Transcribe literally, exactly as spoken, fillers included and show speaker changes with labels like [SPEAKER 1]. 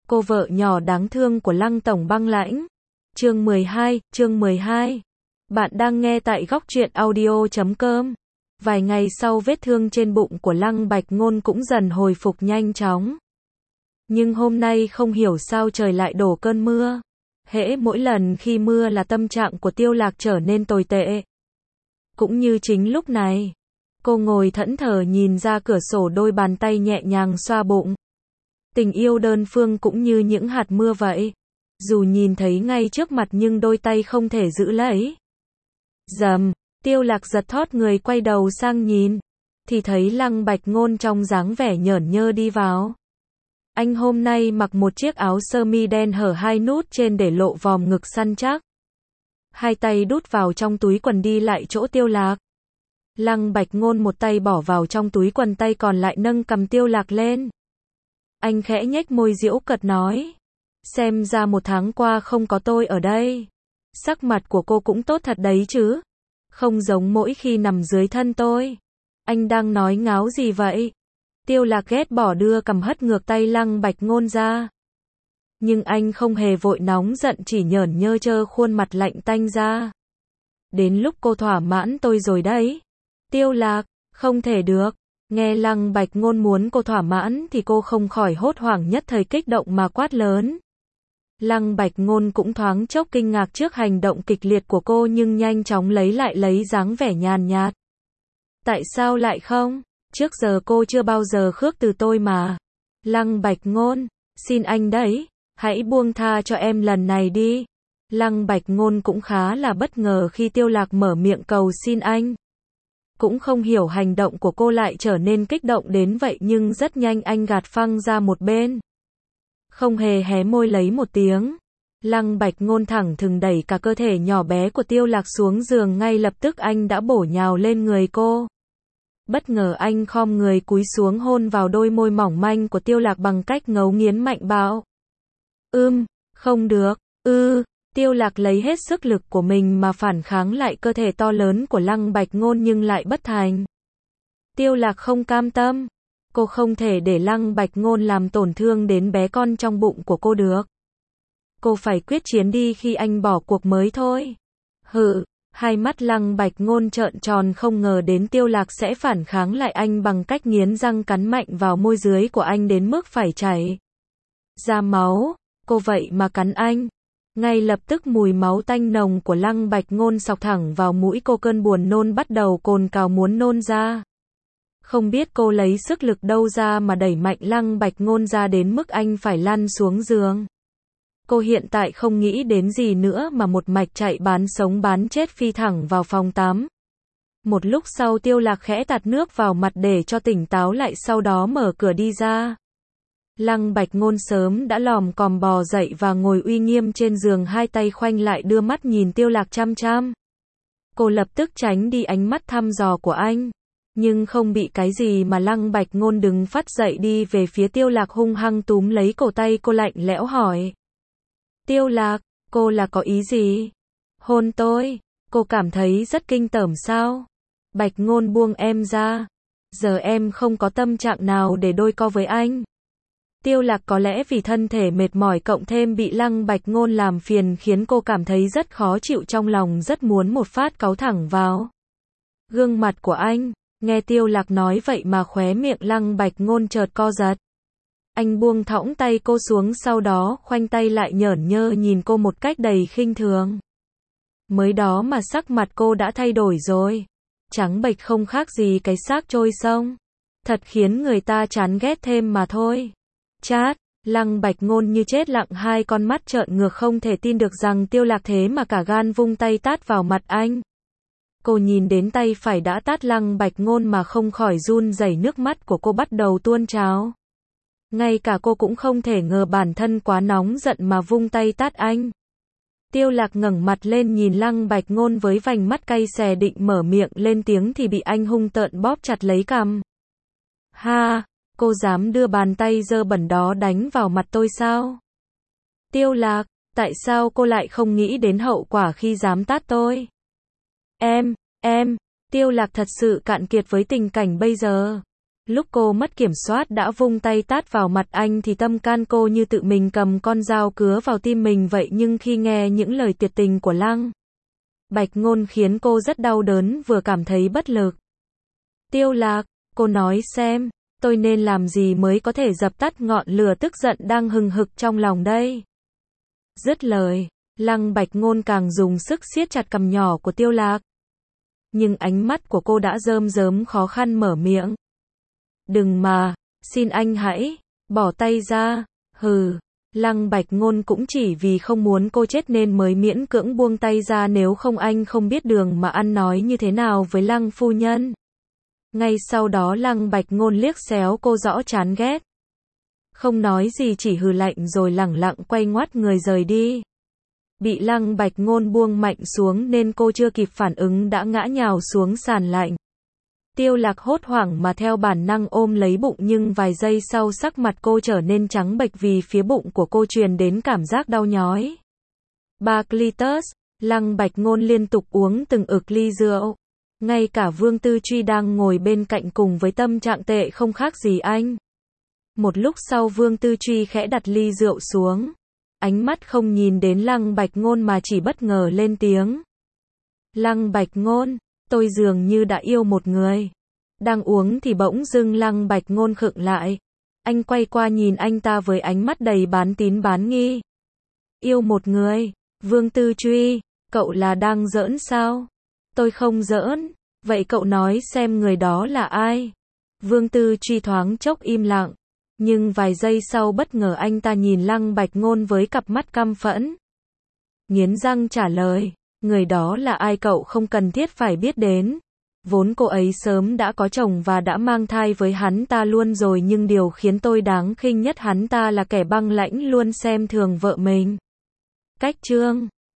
[SPEAKER 1] cô vợ nhỏ đáng thương của Lăng Tổng Băng Lãnh. Chương mười hai, chương mười hai. Bạn đang nghe tại góc truyện audio chấm com. Vài ngày sau vết thương trên bụng của Lăng Bạch Ngôn cũng dần hồi phục nhanh chóng. Nhưng hôm nay không hiểu sao trời lại đổ cơn mưa. Hễ mỗi lần khi mưa là tâm trạng của Tiêu Lạc trở nên tồi tệ. Cũng như chính lúc này, cô ngồi thẫn thờ nhìn ra cửa sổ, đôi bàn tay nhẹ nhàng xoa bụng. Tình yêu đơn phương cũng như những hạt mưa vậy. Dù nhìn thấy ngay trước mặt nhưng đôi tay không thể giữ lấy. Rầm, Tiêu Lạc giật thót người quay đầu sang nhìn. Thì thấy Lăng Bạch Ngôn trong dáng vẻ nhởn nhơ đi vào. Anh hôm nay mặc một chiếc áo sơ mi đen hở hai nút trên để lộ vòm ngực săn chắc. Hai tay đút vào trong túi quần đi lại chỗ Tiêu Lạc. Lăng Bạch Ngôn một tay bỏ vào trong túi quần, tay còn lại nâng cầm Tiêu Lạc lên. Anh khẽ nhếch môi giễu cợt nói. Xem ra một tháng qua không có tôi ở đây. Sắc mặt của cô cũng tốt thật đấy chứ. Không giống mỗi khi nằm dưới thân tôi. Anh đang nói ngáo gì vậy? Tiêu Lạc ghét bỏ đưa cầm hất ngược tay Lăng Bạch Ngôn ra. Nhưng anh không hề vội nóng giận, chỉ nhởn nhơ trơ khuôn mặt lạnh tanh ra. Đến lúc cô thỏa mãn tôi rồi đấy. Tiêu Lạc, không thể được. Nghe Lăng Bạch Ngôn muốn cô thỏa mãn thì cô không khỏi hốt hoảng, nhất thời kích động mà quát lớn. Lăng Bạch Ngôn cũng thoáng chốc kinh ngạc trước hành động kịch liệt của cô, nhưng nhanh chóng lấy lại lấy dáng vẻ nhàn nhạt. Tại sao lại không? Trước giờ cô chưa bao giờ khước từ tôi mà. Lăng Bạch Ngôn, xin anh đấy, hãy buông tha cho em lần này đi. Lăng Bạch Ngôn cũng khá là bất ngờ khi Tiêu Lạc mở miệng cầu xin anh. Cũng không hiểu hành động của cô lại trở nên kích động đến vậy, nhưng rất nhanh anh gạt phăng ra một bên. Không hề hé môi lấy một tiếng. Lăng Bạch Ngôn thẳng thừng đẩy cả cơ thể nhỏ bé của Tiêu Lạc xuống giường, ngay lập tức anh đã bổ nhào lên người cô. Bất ngờ anh khom người cúi xuống hôn vào đôi môi mỏng manh của Tiêu Lạc bằng cách ngấu nghiến mạnh bạo. Ưm, không được, ư, Tiêu Lạc lấy hết sức lực của mình mà phản kháng lại cơ thể to lớn của Lăng Bạch Ngôn nhưng lại bất thành. Tiêu Lạc không cam tâm. Cô không thể để Lăng Bạch Ngôn làm tổn thương đến bé con trong bụng của cô được. Cô phải quyết chiến đi khi anh bỏ cuộc mới thôi. Hừ, hai mắt Lăng Bạch Ngôn trợn tròn, không ngờ đến Tiêu Lạc sẽ phản kháng lại anh bằng cách nghiến răng cắn mạnh vào môi dưới của anh đến mức phải chảy ra máu. Cô vậy mà cắn anh. Ngay lập tức mùi máu tanh nồng của Lăng Bạch Ngôn xộc thẳng vào mũi cô, cơn buồn nôn bắt đầu cồn cào muốn nôn ra. Không biết cô lấy sức lực đâu ra mà đẩy mạnh Lăng Bạch Ngôn ra đến mức anh phải lăn xuống giường. Cô hiện tại không nghĩ đến gì nữa mà một mạch chạy bán sống bán chết phi thẳng vào phòng tắm. Một lúc sau Tiêu Lạc khẽ tạt nước vào mặt để cho tỉnh táo lại, sau đó mở cửa đi ra. Lăng Bạch Ngôn sớm đã lòm còm bò dậy và ngồi uy nghiêm trên giường, hai tay khoanh lại đưa mắt nhìn Tiêu Lạc chăm chăm. Cô lập tức tránh đi ánh mắt thăm dò của anh. Nhưng không bị cái gì mà Lăng Bạch Ngôn đứng phát dậy đi về phía Tiêu Lạc, hung hăng túm lấy cổ tay cô, lạnh lẽo hỏi. Tiêu Lạc, cô là có ý gì? Hôn tôi? Cô cảm thấy rất kinh tởm sao? Bạch Ngôn, buông em ra. Giờ em không có tâm trạng nào để đôi co với anh. Tiêu Lạc có lẽ vì thân thể mệt mỏi cộng thêm bị Lăng Bạch Ngôn làm phiền khiến cô cảm thấy rất khó chịu, trong lòng rất muốn một phát cáu thẳng vào gương mặt của anh. Nghe Tiêu Lạc nói vậy mà khóe miệng Lăng Bạch Ngôn chợt co giật. Anh buông thõng tay cô xuống, sau đó khoanh tay lại nhởn nhơ nhìn cô một cách đầy khinh thường. Mới đó mà sắc mặt cô đã thay đổi rồi. Trắng bệch không khác gì cái xác trôi sông. Thật khiến người ta chán ghét thêm mà thôi. Chát, Lăng Bạch Ngôn như chết lặng, hai con mắt trợn ngược không thể tin được rằng Tiêu Lạc thế mà cả gan vung tay tát vào mặt anh. Cô nhìn đến tay phải đã tát Lăng Bạch Ngôn mà không khỏi run rẩy, nước mắt của cô bắt đầu tuôn trào. Ngay cả cô cũng không thể ngờ bản thân quá nóng giận mà vung tay tát anh. Tiêu Lạc ngẩng mặt lên nhìn Lăng Bạch Ngôn với vành mắt cay xè, định mở miệng lên tiếng thì bị anh hung tợn bóp chặt lấy cằm. Ha, cô dám đưa bàn tay dơ bẩn đó đánh vào mặt tôi sao? Tiêu Lạc, tại sao cô lại không nghĩ đến hậu quả khi dám tát tôi? Em, em, Tiêu Lạc thật sự cạn kiệt với tình cảnh bây giờ. Lúc cô mất kiểm soát đã vung tay tát vào mặt anh thì tâm can cô như tự mình cầm con dao cứa vào tim mình vậy, nhưng khi nghe những lời tuyệt tình của Lăng Bạch Ngôn khiến cô rất đau đớn vừa cảm thấy bất lực. Tiêu Lạc, cô nói xem, tôi nên làm gì mới có thể dập tắt ngọn lửa tức giận đang hừng hực trong lòng đây? Dứt lời, Lăng Bạch Ngôn càng dùng sức siết chặt cằm nhỏ của Tiêu Lạc. Nhưng ánh mắt của cô đã rơm rớm khó khăn mở miệng. Đừng mà, xin anh hãy, bỏ tay ra, hừ. Lăng Bạch Ngôn cũng chỉ vì không muốn cô chết nên mới miễn cưỡng buông tay ra, nếu không anh không biết đường mà ăn nói như thế nào với Lăng phu nhân. Ngay sau đó Lăng Bạch Ngôn liếc xéo cô rõ chán ghét. Không nói gì, chỉ hừ lạnh rồi lẳng lặng quay ngoắt người rời đi. Bị Lăng Bạch Ngôn buông mạnh xuống nên cô chưa kịp phản ứng đã ngã nhào xuống sàn lạnh. Tiêu Lạc hốt hoảng mà theo bản năng ôm lấy bụng, nhưng vài giây sau sắc mặt cô trở nên trắng bệch vì phía bụng của cô truyền đến cảm giác đau nhói. Ba Clitus, Lăng Bạch Ngôn liên tục uống từng ực ly rượu. Ngay cả Vương Tư Truy đang ngồi bên cạnh cùng với tâm trạng tệ không khác gì anh. Một lúc sau Vương Tư Truy khẽ đặt ly rượu xuống. Ánh mắt không nhìn đến Lăng Bạch Ngôn mà chỉ bất ngờ lên tiếng. Lăng Bạch Ngôn, tôi dường như đã yêu một người. Đang uống thì bỗng dưng Lăng Bạch Ngôn khựng lại. Anh quay qua nhìn anh ta với ánh mắt đầy bán tín bán nghi. Yêu một người? Vương Tư Truy, cậu là đang giỡn sao? Tôi không giỡn. Vậy cậu nói xem người đó là ai? Vương Tư Truy thoáng chốc im lặng. Nhưng vài giây sau bất ngờ anh ta nhìn Lăng Bạch Ngôn với cặp mắt căm phẫn. Nghiến răng trả lời. Người đó là ai cậu không cần thiết phải biết đến. Vốn cô ấy sớm đã có chồng và đã mang thai với hắn ta luôn rồi, nhưng điều khiến tôi đáng khinh nhất hắn ta là kẻ băng lãnh luôn xem thường vợ mình. Cách chương